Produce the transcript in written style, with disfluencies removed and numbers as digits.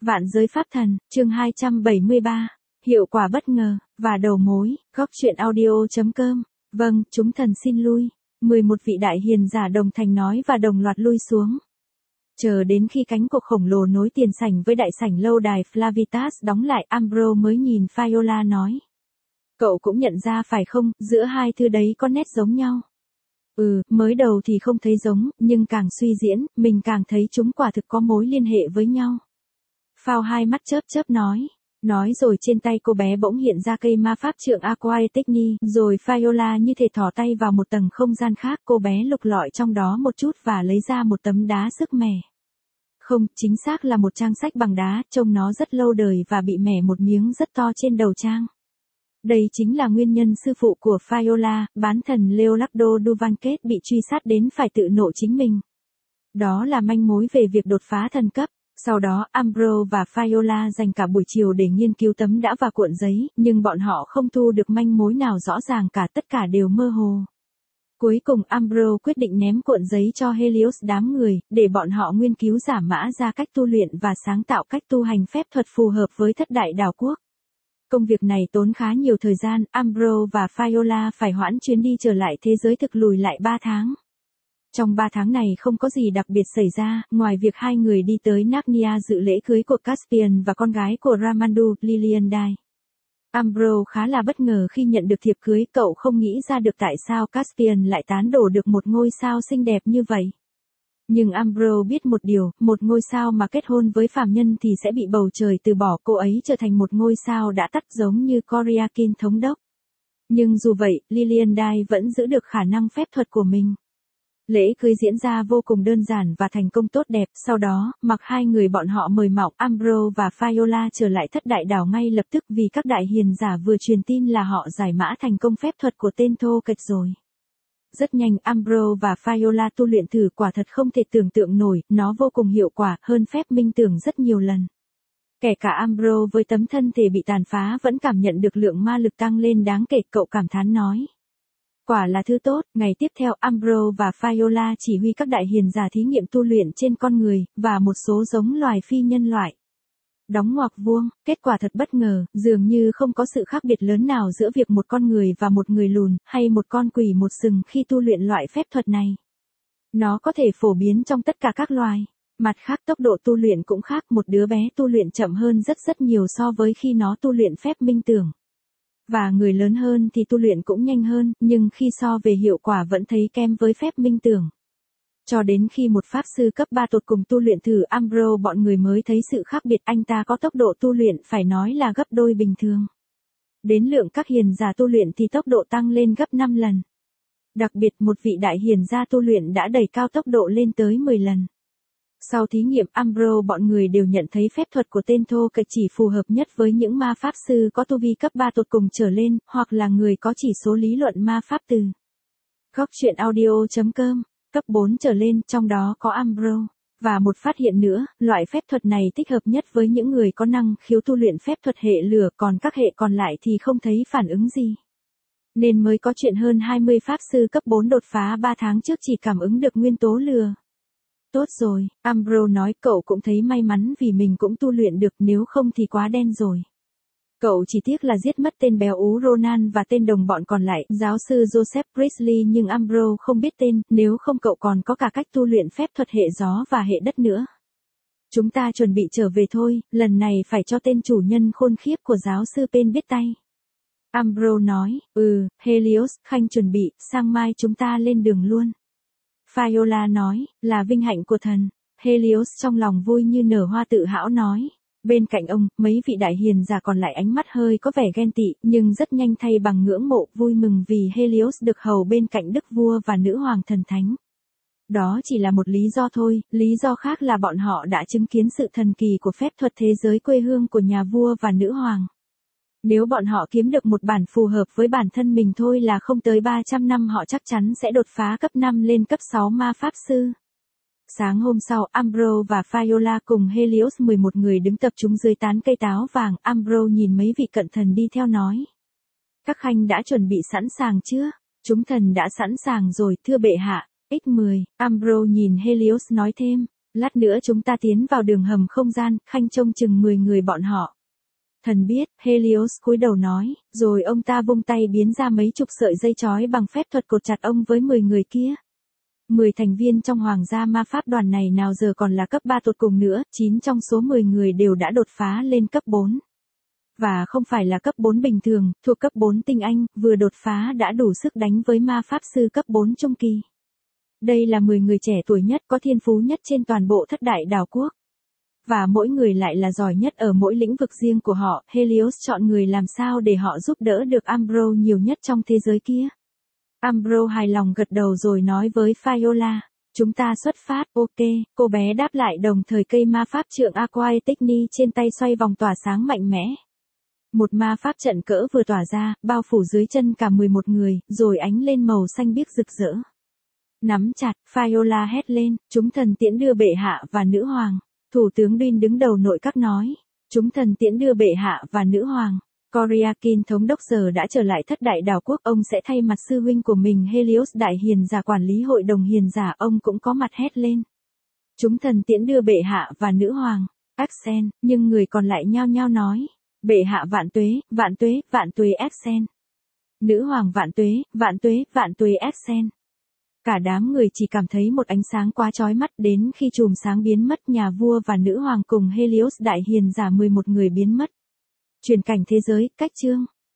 Vạn giới pháp thần, chương 273. Hiệu quả bất ngờ, và đầu mối, góc truyện audio.com. Vâng, chúng thần xin lui. 11 vị đại hiền giả đồng thành nói và đồng loạt lui xuống. Chờ đến khi cánh cột khổng lồ nối tiền sảnh với đại sảnh lâu đài Flavitas đóng lại, Ambrose mới nhìn Viola nói. Cậu cũng nhận ra phải không, giữa hai thứ đấy có nét giống nhau. Mới đầu thì không thấy giống, nhưng càng suy diễn, mình càng thấy chúng quả thực có mối liên hệ với nhau. Phao hai mắt chớp chớp nói. Nói rồi trên tay cô bé bỗng hiện ra cây ma pháp trượng Aquaetechni, rồi Viola như thể thò tay vào một tầng không gian khác, cô bé lục lọi trong đó một chút và lấy ra một tấm đá sức mẻ. Không, chính xác là một trang sách bằng đá, trông nó rất lâu đời và bị mẻ một miếng rất to trên đầu trang. Đây chính là nguyên nhân sư phụ của Viola, bán thần Leonardo Duvanquet bị truy sát đến phải tự nộ chính mình. Đó là manh mối về việc đột phá thần cấp. Sau đó, Ambrose và Viola dành cả buổi chiều để nghiên cứu tấm đá và cuộn giấy, nhưng bọn họ không thu được manh mối nào rõ ràng cả, tất cả đều mơ hồ. Cuối cùng Ambrose quyết định ném cuộn giấy cho Helios đám người, để bọn họ nghiên cứu giả mã ra cách tu luyện và sáng tạo cách tu hành phép thuật phù hợp với thất đại đảo quốc. Công việc này tốn khá nhiều thời gian, Ambrose và Viola phải hoãn chuyến đi trở lại thế giới thực lùi lại 3 tháng. Trong 3 tháng này không có gì đặc biệt xảy ra, ngoài việc hai người đi tới Narnia dự lễ cưới của Caspian và con gái của Ramandu, Liliandai. Ambrose khá là bất ngờ khi nhận được thiệp cưới, cậu không nghĩ ra được tại sao Caspian lại tán đổ được một ngôi sao xinh đẹp như vậy. Nhưng Ambrose biết một điều, một ngôi sao mà kết hôn với phàm nhân thì sẽ bị bầu trời từ bỏ, cô ấy trở thành một ngôi sao đã tắt giống như Koryakin thống đốc. Nhưng dù vậy, Liliandai vẫn giữ được khả năng phép thuật của mình. Lễ cưới diễn ra vô cùng đơn giản và thành công tốt đẹp, sau đó, mặc hai người bọn họ mời mọc, Ambrose và Viola trở lại thất đại đảo ngay lập tức vì các đại hiền giả vừa truyền tin là họ giải mã thành công phép thuật của tên Thô Kệch rồi. Rất nhanh Ambrose và Viola tu luyện thử, quả thật không thể tưởng tượng nổi, nó vô cùng hiệu quả, hơn phép minh tưởng rất nhiều lần. Kể cả Ambrose với tấm thân thể bị tàn phá vẫn cảm nhận được lượng ma lực tăng lên đáng kể, cậu cảm thán nói. Quả là thứ tốt. Ngày tiếp theo Ambrose và Viola chỉ huy các đại hiền giả thí nghiệm tu luyện trên con người, và một số giống loài phi nhân loại. Đóng ngoặc vuông, kết quả thật bất ngờ, dường như không có sự khác biệt lớn nào giữa việc một con người và một người lùn, hay một con quỷ một sừng khi tu luyện loại phép thuật này. Nó có thể phổ biến trong tất cả các loài. Mặt khác tốc độ tu luyện cũng khác, một đứa bé tu luyện chậm hơn rất nhiều so với khi nó tu luyện phép minh tưởng. Và người lớn hơn thì tu luyện cũng nhanh hơn, nhưng khi so về hiệu quả vẫn thấy kém với phép minh tưởng. Cho đến khi một pháp sư cấp 3 tột cùng tu luyện thử Ambrose bọn người mới thấy sự khác biệt, anh ta có tốc độ tu luyện phải nói là gấp đôi bình thường. Đến lượng các hiền giả tu luyện thì tốc độ tăng lên gấp 5 lần. Đặc biệt một vị đại hiền gia tu luyện đã đẩy cao tốc độ lên tới 10 lần. Sau thí nghiệm Ambrose bọn người đều nhận thấy phép thuật của tên Thô Kệch chỉ phù hợp nhất với những ma pháp sư có tu vi cấp 3 tột cùng trở lên, hoặc là người có chỉ số lý luận ma pháp từ. Góc truyện audio.com, cấp 4 trở lên, trong đó có Ambrose. Và một phát hiện nữa, loại phép thuật này thích hợp nhất với những người có năng khiếu tu luyện phép thuật hệ lửa, còn các hệ còn lại thì không thấy phản ứng gì. Nên mới có chuyện hơn 20 pháp sư cấp 4 đột phá 3 tháng trước chỉ cảm ứng được nguyên tố lửa. Tốt rồi, Ambrose nói, cậu cũng thấy may mắn vì mình cũng tu luyện được, nếu không thì quá đen rồi. Cậu chỉ tiếc là giết mất tên béo ú Ronan và tên đồng bọn còn lại, giáo sư Joseph Priestley, nhưng Ambrose không biết tên, nếu không cậu còn có cả cách tu luyện phép thuật hệ gió và hệ đất nữa. Chúng ta chuẩn bị trở về thôi, lần này phải cho tên chủ nhân khôn khiếp của giáo sư Pen biết tay. Ambrose nói, Helios, Khanh chuẩn bị, sang mai chúng ta lên đường luôn. Viola nói, là vinh hạnh của thần. Helios trong lòng vui như nở hoa tự hão nói. Bên cạnh ông, mấy vị đại hiền giả còn lại ánh mắt hơi có vẻ ghen tị, nhưng rất nhanh thay bằng ngưỡng mộ, vui mừng vì Helios được hầu bên cạnh đức vua và nữ hoàng thần thánh. Đó chỉ là một lý do thôi, lý do khác là bọn họ đã chứng kiến sự thần kỳ của phép thuật thế giới quê hương của nhà vua và nữ hoàng. Nếu bọn họ kiếm được một bản phù hợp với bản thân mình thôi là không tới 300 năm họ chắc chắn sẽ đột phá cấp 5 lên cấp 6 ma pháp sư. Sáng hôm sau, Ambrose và Viola cùng Helios 11 người đứng tập trung dưới tán cây táo vàng. Ambrose nhìn mấy vị cận thần đi theo nói. Các khanh đã chuẩn bị sẵn sàng chưa? Chúng thần đã sẵn sàng rồi, thưa bệ hạ. X10, Ambrose nhìn Helios nói thêm. Lát nữa chúng ta tiến vào đường hầm không gian, Khanh trông chừng 10 người bọn họ. Thần biết, Helios cúi đầu nói, rồi ông ta vung tay biến ra mấy chục sợi dây chói bằng phép thuật cột chặt ông với 10 người kia. 10 thành viên trong hoàng gia ma pháp đoàn này nào giờ còn là cấp 3 tột cùng nữa, 9 trong số 10 người đều đã đột phá lên cấp 4. Và không phải là cấp 4 bình thường, thuộc cấp 4 tinh anh, vừa đột phá đã đủ sức đánh với ma pháp sư cấp 4 trung kỳ. Đây là 10 người trẻ tuổi nhất có thiên phú nhất trên toàn bộ thất đại đảo quốc. Và mỗi người lại là giỏi nhất ở mỗi lĩnh vực riêng của họ, Helios chọn người làm sao để họ giúp đỡ được Umbro nhiều nhất trong thế giới kia. Umbro hài lòng gật đầu rồi nói với Viola, chúng ta xuất phát, ok, cô bé đáp lại đồng thời cây ma pháp trượng Aquae Techni trên tay xoay vòng tỏa sáng mạnh mẽ. Một ma pháp trận cỡ vừa tỏa ra, bao phủ dưới chân cả 11 người, rồi ánh lên màu xanh biếc rực rỡ. Nắm chặt, Viola hét lên, chúng thần tiễn đưa bệ hạ và nữ hoàng. Thủ tướng Dean đứng đầu nội các nói, chúng thần tiễn đưa bệ hạ và nữ hoàng. Koryakin thống đốc giờ đã trở lại thất đại đảo quốc, ông sẽ thay mặt sư huynh của mình Helios đại hiền giả quản lý hội đồng hiền giả, ông cũng có mặt hét lên. Chúng thần tiễn đưa bệ hạ và nữ hoàng. Axen, nhưng người còn lại nhao nhao nói, bệ hạ vạn tuế, vạn tuế, vạn tuế Axen. Nữ hoàng vạn tuế, vạn tuế, vạn tuế Axen. Cả đám người chỉ cảm thấy một ánh sáng quá chói mắt, đến khi chùm sáng biến mất, nhà vua và nữ hoàng cùng Helios đại hiền giả 11 người biến mất. Chuyển cảnh thế giới, cách chương.